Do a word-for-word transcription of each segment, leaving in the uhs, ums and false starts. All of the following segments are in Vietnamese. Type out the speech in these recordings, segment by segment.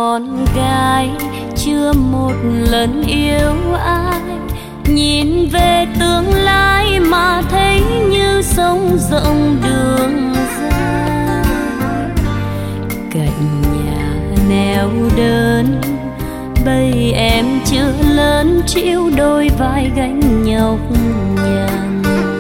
con gái chưa một lần yêu ai, nhìn về tương lai mà thấy như sông rộng đường dài. Cạnh nhà neo đơn bây em chưa lớn, chịu đôi vai gánh nhọc nhằn.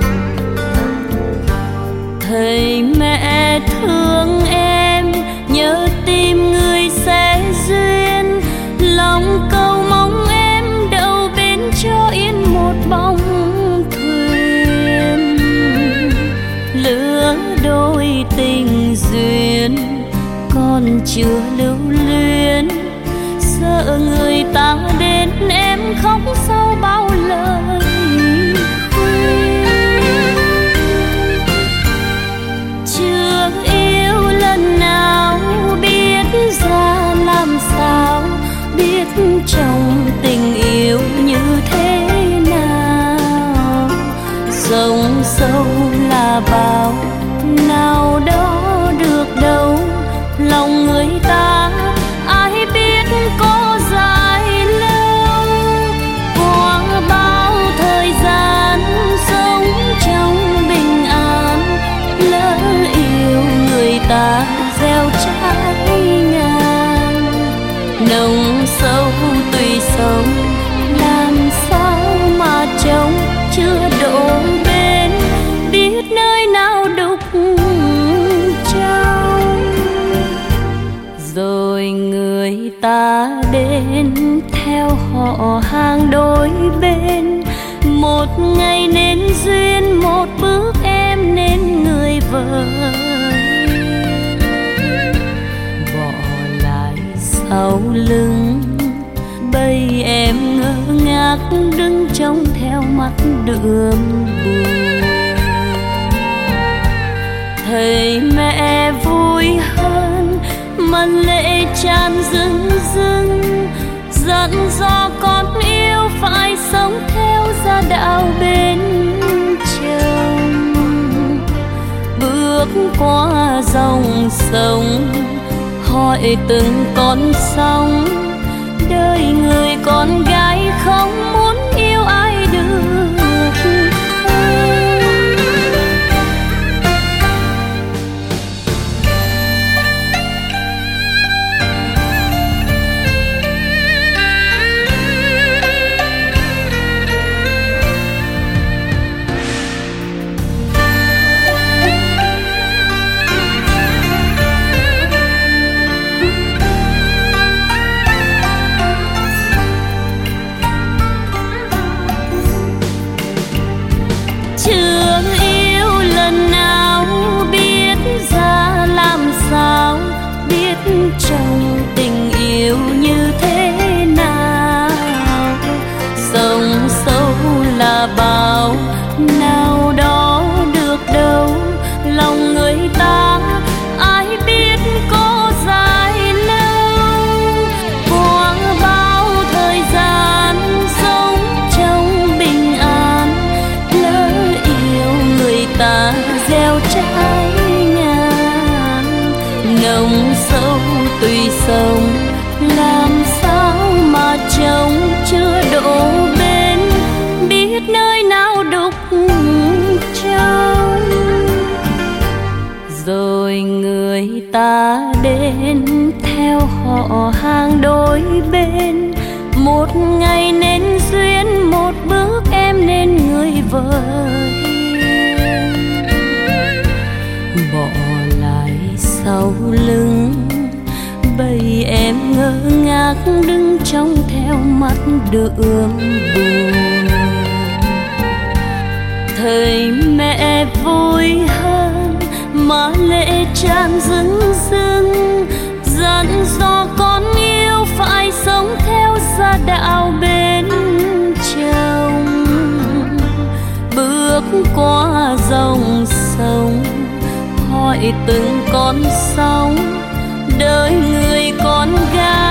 Thầy mẹ thương em, nhớ tìm người sẽ duyên, lòng cầu mong em đậu bên cho yên một bóng thuyền. Lứa đôi tình duyên còn chưa lưu luyến, sợ người ta đến em khóc sau bao lời khuyên. Chưa yêu lần nào biết ra làm sao, biết trong tình yêu như thế nào. Sông sâu là bao, nào đó được đâu, lòng người ta ai biết có dài lâu. Qua bao thời gian sống trong bình an, lỡ yêu người ta gieo trái ngang. Nồng sâu tùy sông, làm sao mà trông chưa đổ bên, biết nơi nào đục trong. Rồi người ta đến theo họ hàng đôi bên, một ngày nên duyên, một bước em nên người vợ. Bỏ lại sau lưng bây em ngơ ngác đứng trông theo mắt đượm buồn. Thầy mẹ vui hơn mà lệ tràn rưng rưng, dặn dò con yêu phải sống theo gia đạo bên chồng. Bước qua dòng sông hỏi từng con sóng, đời người con gái không muốn yêu ai được. Chưa yêu lần nào biết ra làm sao, biết trong tình yêu như thế nào. Sông sâu là bao, nào đó được đâu, lòng người ta ai biết có dài lâu. Qua bao thời gian sống trong bình an, lỡ yêu người ta gieo trái ngang. Nồng sâu tùy sông, làm sao mà trông chưa đổ bên, biết nơi nào đục trong. Rồi người ta đến theo họ hàng đôi bên, một ngày nên duyên, một bước em nên người vợ hiền. Bỏ lại sau lưng bây em ngơ ngác đứng trông theo mắt đượm buồn. Thầy mẹ vui hơn mà lệ tràn rưng rưng, dặn dò con yêu phải sống theo gia đạo bên chồng. Bước qua dòng sông hỏi từng con sóng, đời người con gái